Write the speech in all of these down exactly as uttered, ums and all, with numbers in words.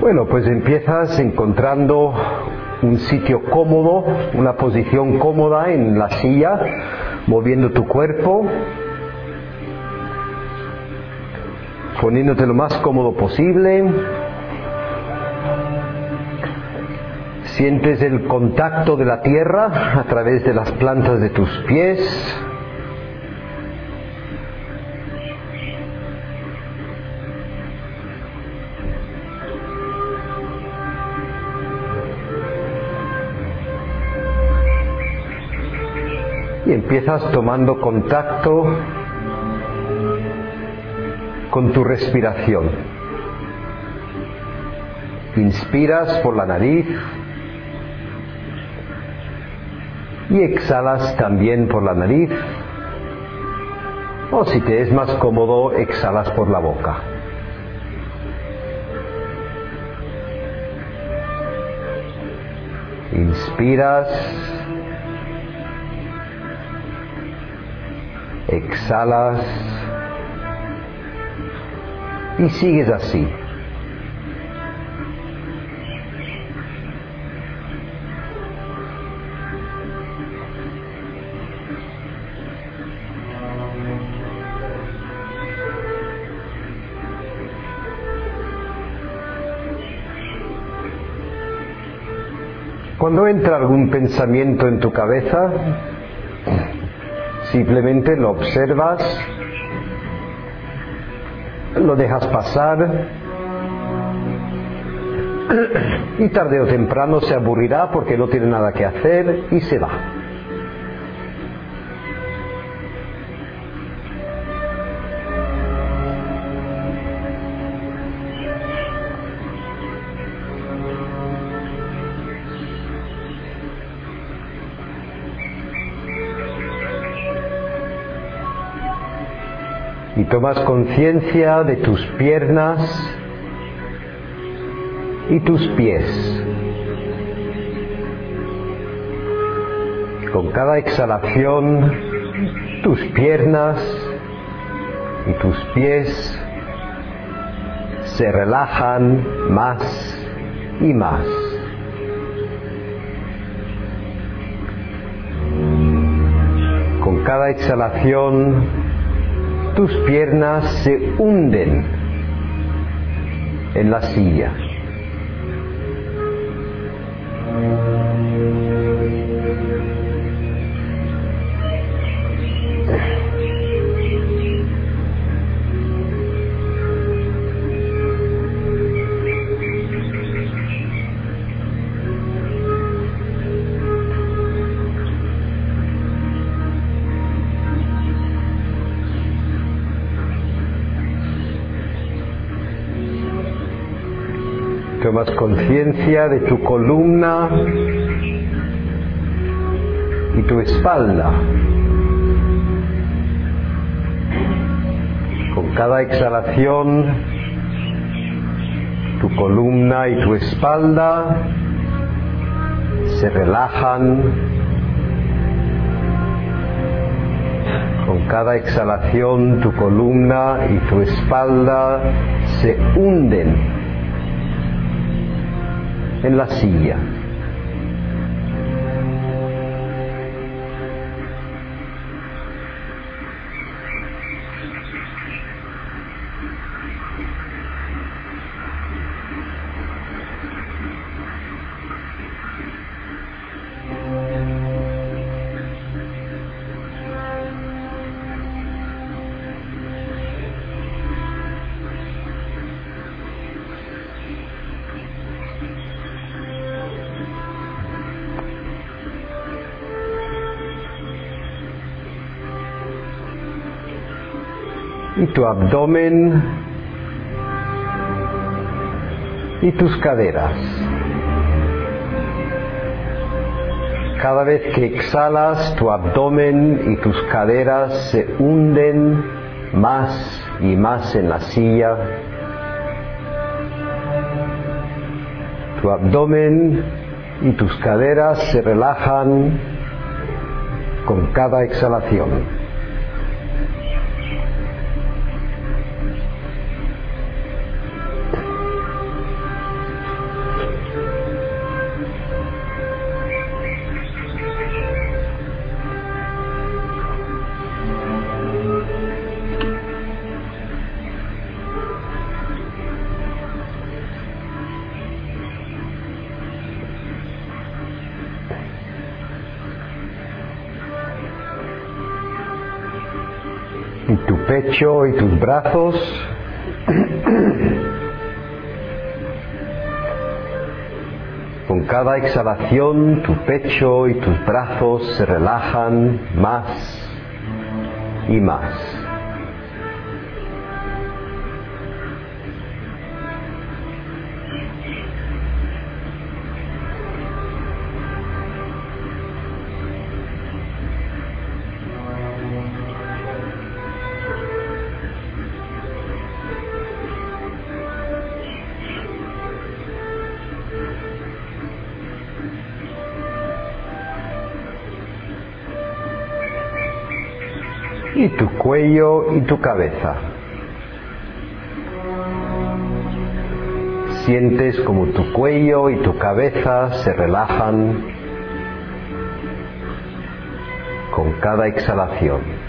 Bueno, pues empiezas encontrando un sitio cómodo, una posición cómoda en la silla, moviendo tu cuerpo, poniéndote lo más cómodo posible. Sientes el contacto de la tierra a través de las plantas de tus pies. Y empiezas tomando contacto con tu respiración. Inspiras por la nariz y exhalas también por la nariz, o si te es más cómodo, exhalas por la boca. Inspiras, exhalas y sigues así. Cuando entra algún pensamiento en tu cabeza, simplemente lo observas, lo dejas pasar y tarde o temprano se aburrirá porque no tiene nada que hacer y se va. Y tomas conciencia de tus piernas y tus pies. Con cada exhalación, tus piernas y tus pies se relajan más y más. Con cada exhalación, tus piernas se hunden en la silla. Tomas conciencia de tu columna y tu espalda. Con cada exhalación, tu columna y tu espalda se relajan. Con cada exhalación, tu columna y tu espalda se hunden en la silla. Y tu abdomen y tus caderas. Cada vez que exhalas, tu abdomen y tus caderas se hunden más y más en la silla. Tu abdomen y tus caderas se relajan con cada exhalación. y tu pecho y tus brazos. Con cada exhalación tu pecho y tus brazos se relajan más y más. Y tu cuello y tu cabeza. Sientes como tu cuello y tu cabeza se relajan con cada exhalación.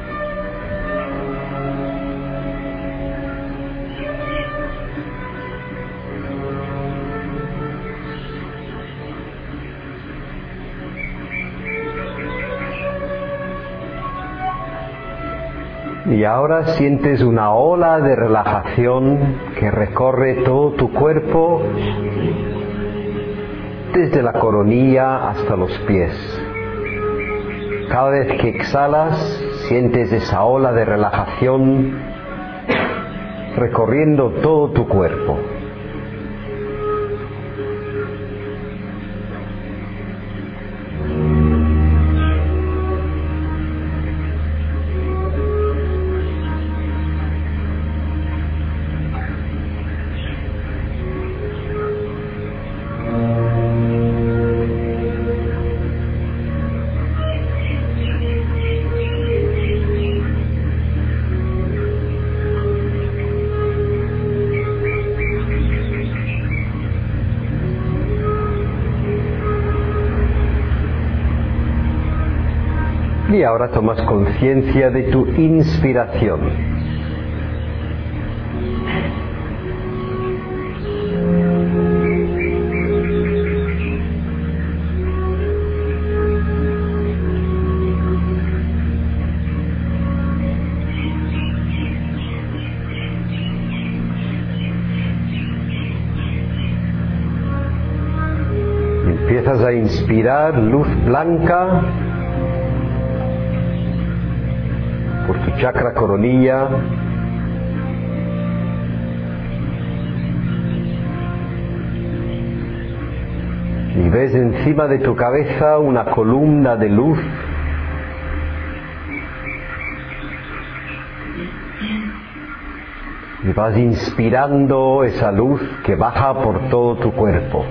Y ahora sientes una ola de relajación que recorre todo tu cuerpo, desde la coronilla hasta los pies. Cada vez que exhalas, sientes esa ola de relajación recorriendo todo tu cuerpo. Y ahora tomas conciencia de tu inspiración. Empiezas a inspirar luz blanca por tu chakra coronilla, y ves encima de tu cabeza una columna de luz y vas inspirando esa luz que baja por todo tu cuerpo.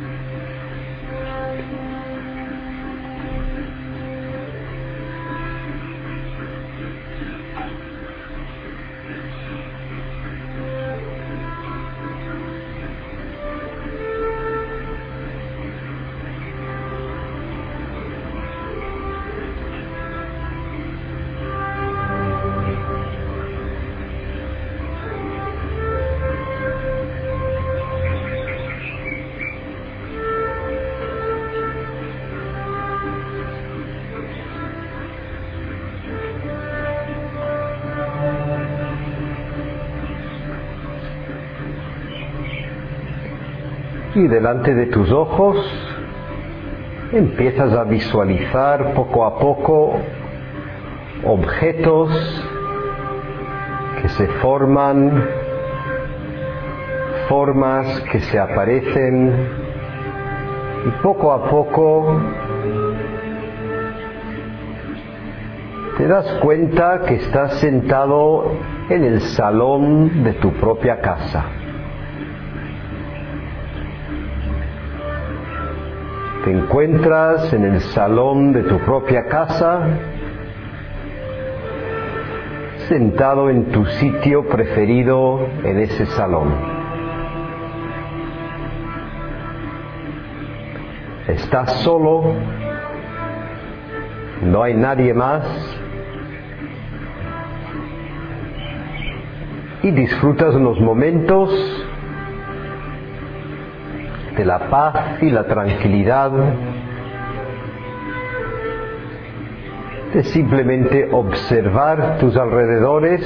Y delante de tus ojos empiezas a visualizar poco a poco objetos que se forman, formas que se aparecen, y poco a poco te das cuenta que estás sentado en el salón de tu propia casa. Te encuentras en el salón de tu propia casa, sentado en tu sitio preferido en ese salón. Estás solo, no hay nadie más, y disfrutas unos momentos de la paz y la tranquilidad es simplemente observar tus alrededores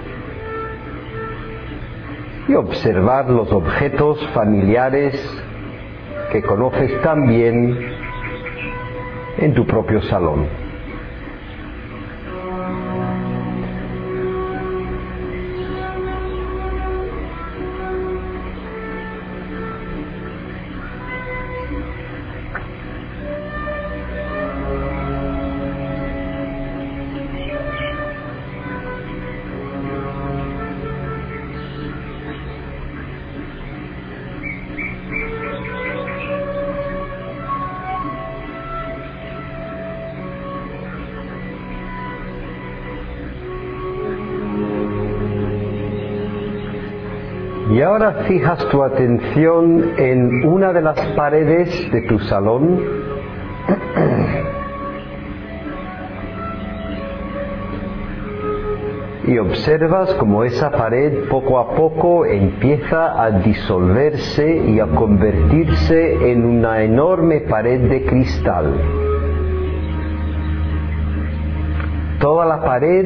y observar los objetos familiares que conoces tan bien en tu propio salón. Y ahora fijas tu atención en una de las paredes de tu salón y observas cómo esa pared poco a poco empieza a disolverse y a convertirse en una enorme pared de cristal. Toda la pared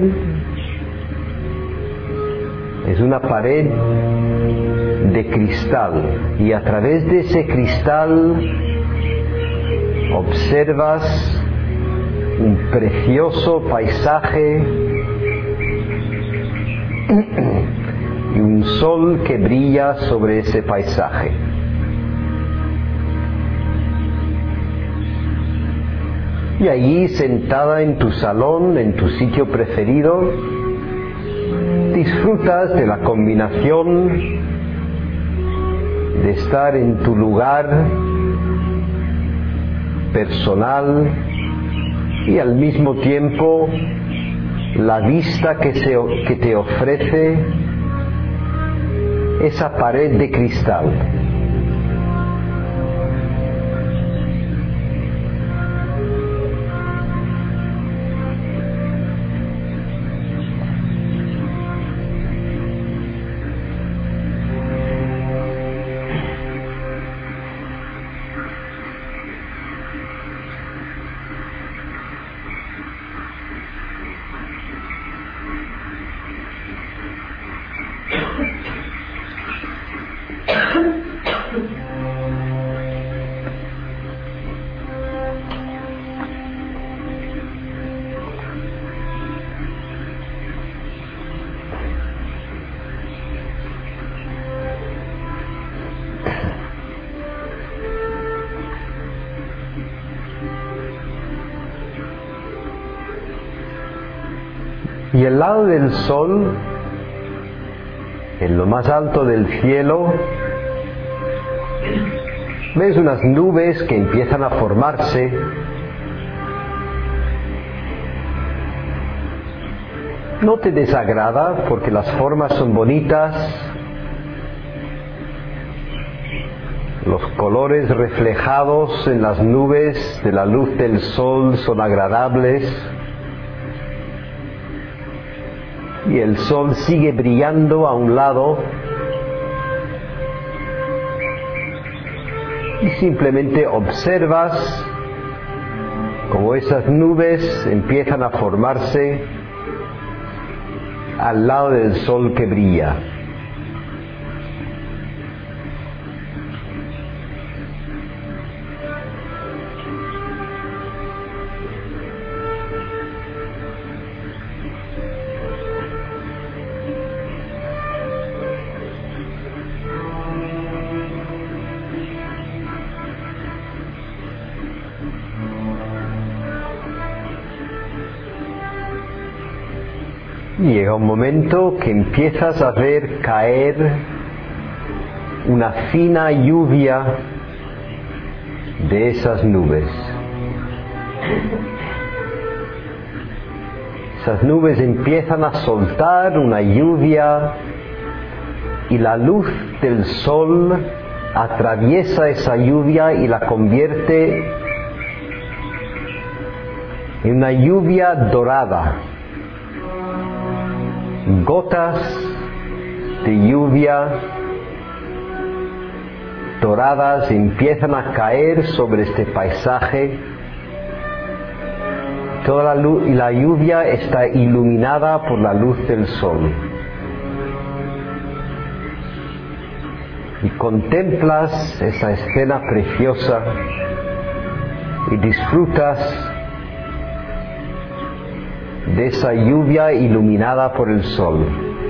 es una pared de cristal y a través de ese cristal observas un precioso paisaje y un sol que brilla sobre ese paisaje. Y allí, sentada en tu salón, en tu sitio preferido, disfrutas de la combinación de estar en tu lugar personal y al mismo tiempo la vista que, se, que te ofrece esa pared de cristal. Y al lado del sol, en lo más alto del cielo, ves unas nubes que empiezan a formarse. No te desagrada porque las formas son bonitas, los colores reflejados en las nubes de la luz del sol son agradables. Y el sol sigue brillando a un lado y simplemente observas cómo esas nubes empiezan a formarse al lado del sol que brilla. Llega un momento que empiezas a ver caer una fina lluvia de esas nubes. Esas nubes empiezan a soltar una lluvia y la luz del sol atraviesa esa lluvia y la convierte en una lluvia dorada. Gotas de lluvia doradas empiezan a caer sobre este paisaje toda la, luz, y la lluvia está iluminada por la luz del sol. Y contemplas esa escena preciosa y disfrutas de esa lluvia iluminada por el sol.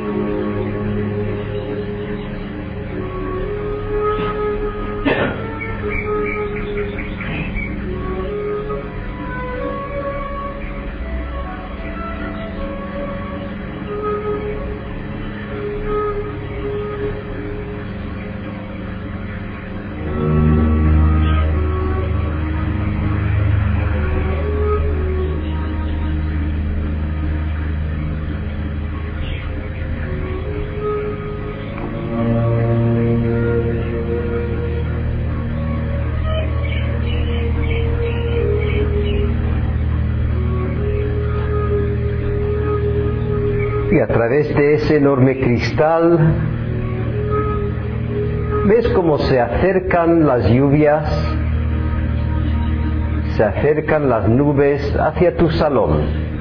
Y a través de ese enorme cristal ves cómo se acercan las lluvias, se acercan las nubes hacia tu salón.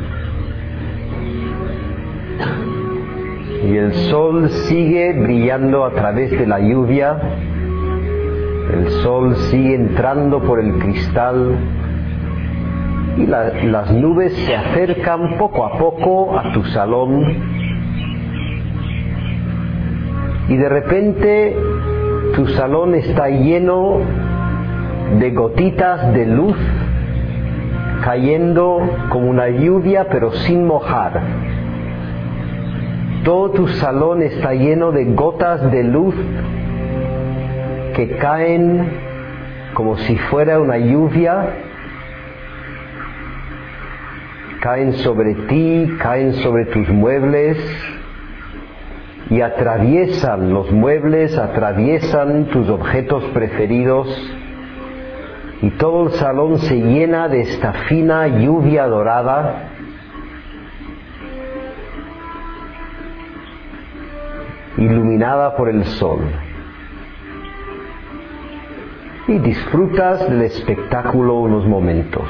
Y el sol sigue brillando a través de la lluvia, el sol sigue entrando por el cristal. Y la, las nubes se acercan poco a poco a tu salón y de repente tu salón está lleno de gotitas de luz cayendo como una lluvia pero sin mojar. Todo tu salón está lleno de gotas de luz que caen como si fuera una lluvia. Caen sobre ti, caen sobre tus muebles y atraviesan los muebles, atraviesan tus objetos preferidos y todo el salón se llena de esta fina lluvia dorada iluminada por el sol. Y disfrutas del espectáculo unos momentos.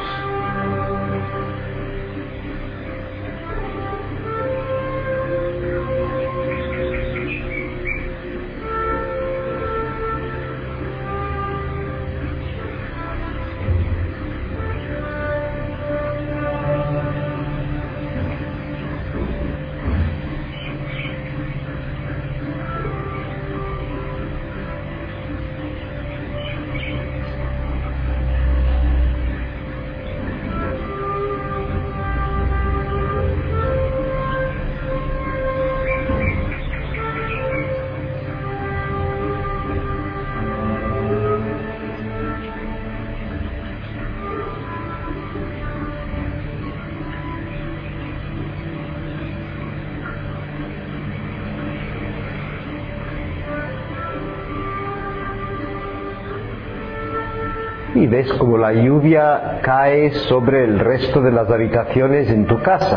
Y ves como la lluvia cae sobre el resto de las habitaciones en tu casa.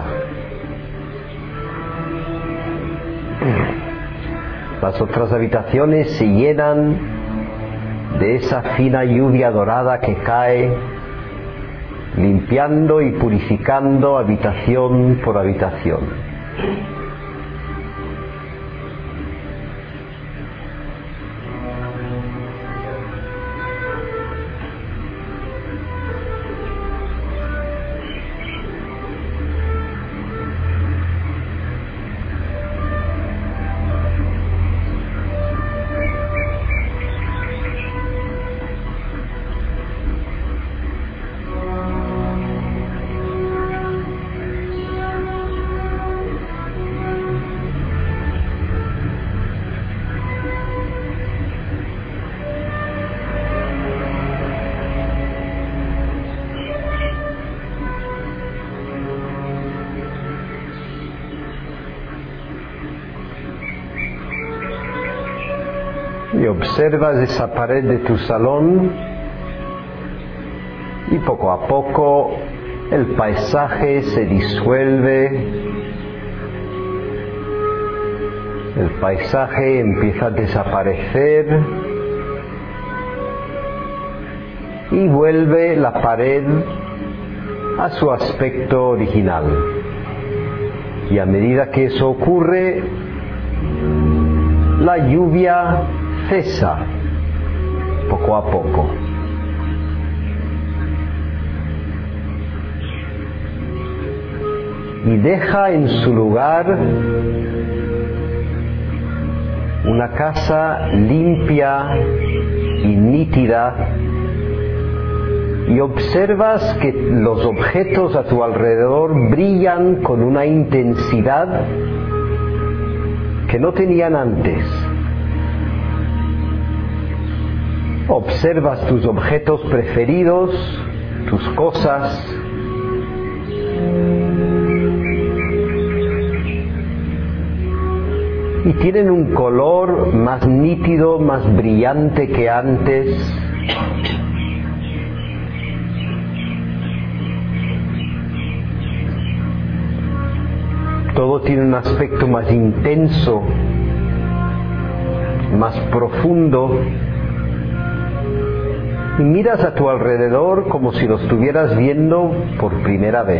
Las otras habitaciones se llenan de esa fina lluvia dorada que cae, limpiando y purificando habitación por habitación. Y observas esa pared de tu salón y poco a poco el paisaje se disuelve, el paisaje empieza a desaparecer y vuelve la pared a su aspecto original. Y a medida que eso ocurre, la lluvia cesa poco a poco. Y deja en su lugar una casa limpia y nítida, y observas que los objetos a tu alrededor brillan con una intensidad que no tenían antes. Observas tus objetos preferidos, tus cosas, y tienen un color más nítido, más brillante que antes. Todo tiene un aspecto más intenso, más profundo. Y miras a tu alrededor como si lo estuvieras viendo por primera vez.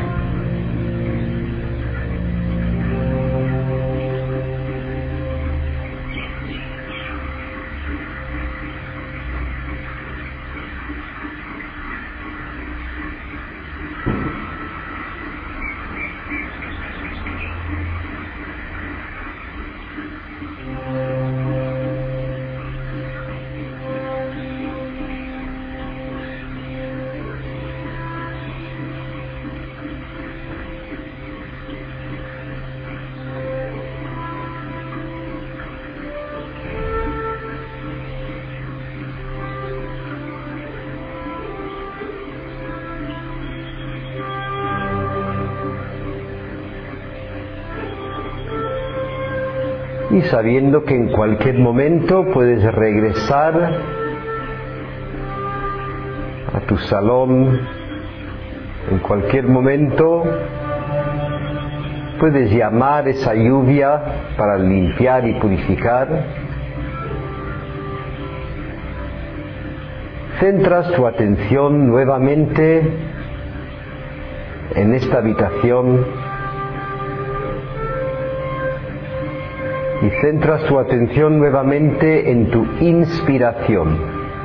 Y sabiendo que en cualquier momento puedes regresar a tu salón, en cualquier momento puedes llamar esa lluvia para limpiar y purificar. Centras tu atención nuevamente en esta habitación y centras tu atención nuevamente en tu inspiración.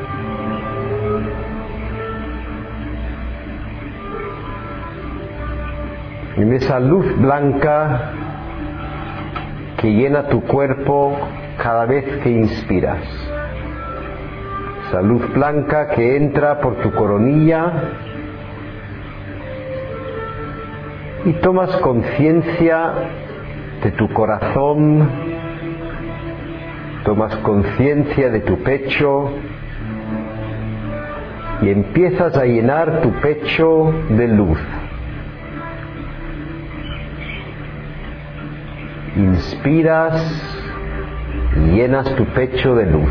En esa luz blanca que llena tu cuerpo cada vez que inspiras. Esa luz blanca que entra por tu coronilla y tomas conciencia de tu corazón. Tomas conciencia de tu pecho y empiezas a llenar tu pecho de luz. Inspiras y llenas tu pecho de luz.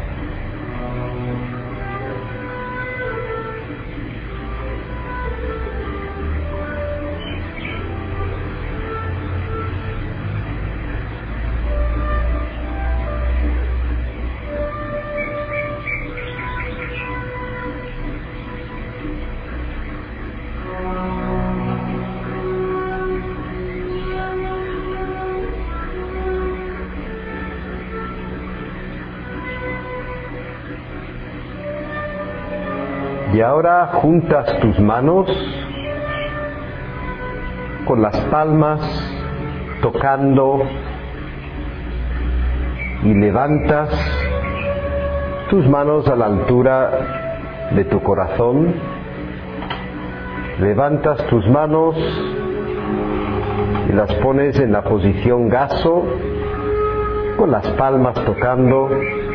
Y ahora juntas tus manos con las palmas tocando y levantas tus manos a la altura de tu corazón. Levantas tus manos y las pones en la posición gaso con las palmas tocando.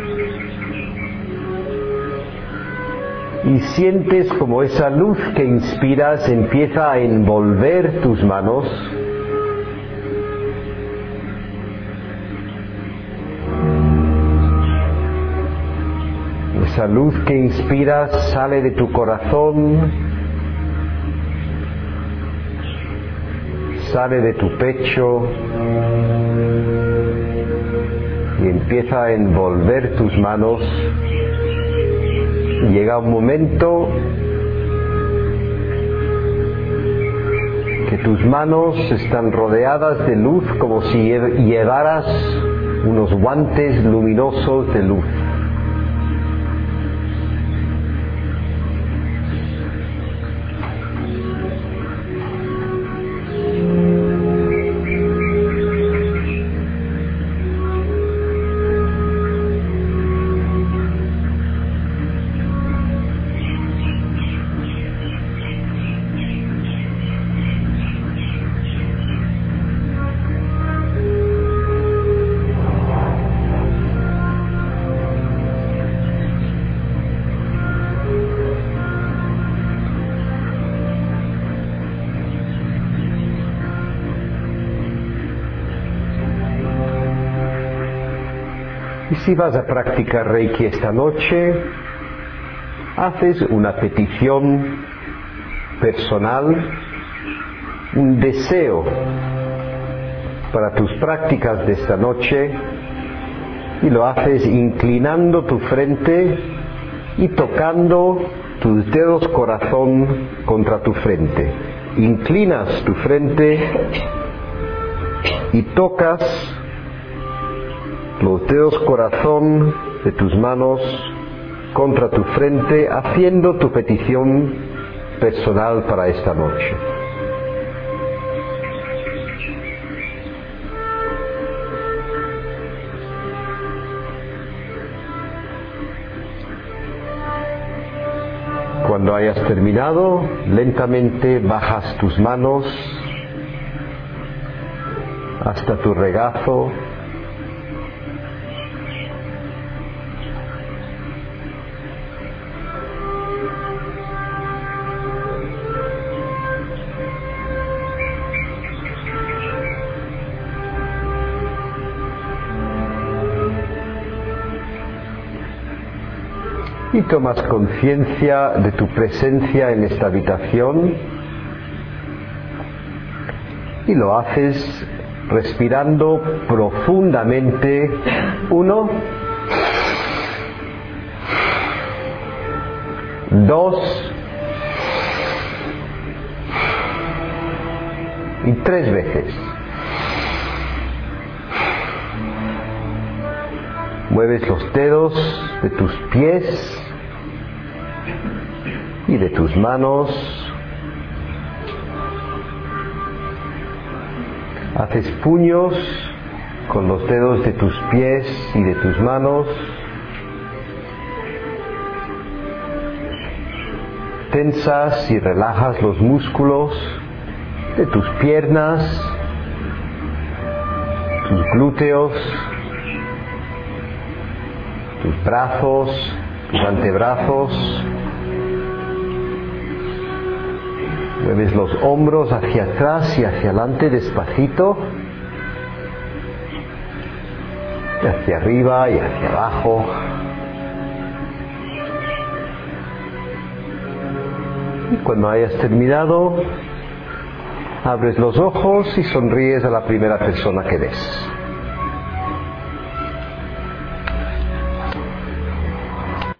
Y sientes como esa luz que inspiras empieza a envolver tus manos. Esa luz que inspiras sale de tu corazón, sale de tu pecho y empieza a envolver tus manos. Llega un momento que tus manos están rodeadas de luz como si llevaras unos guantes luminosos de luz. Y si vas a practicar Reiki esta noche, haces una petición personal, un deseo para tus prácticas de esta noche, y lo haces inclinando tu frente y tocando tus dedos corazón contra tu frente. Inclinas tu frente y tocas los dedos corazón de tus manos contra tu frente, haciendo tu petición personal para esta noche. Cuando hayas terminado, lentamente bajas tus manos hasta tu regazo. Y tomas conciencia de tu presencia en esta habitación y lo haces respirando profundamente. Uno, dos y tres veces. Mueves los dedos de tus pies y de tus manos. Haces puños con los dedos de tus pies y de tus manos. Tensas y relajas los músculos de tus piernas, tus glúteos, tus brazos, tus antebrazos. Mueves los hombros hacia atrás y hacia adelante despacito, y hacia arriba y hacia abajo. Y cuando hayas terminado, abres los ojos y sonríes a la primera persona que ves.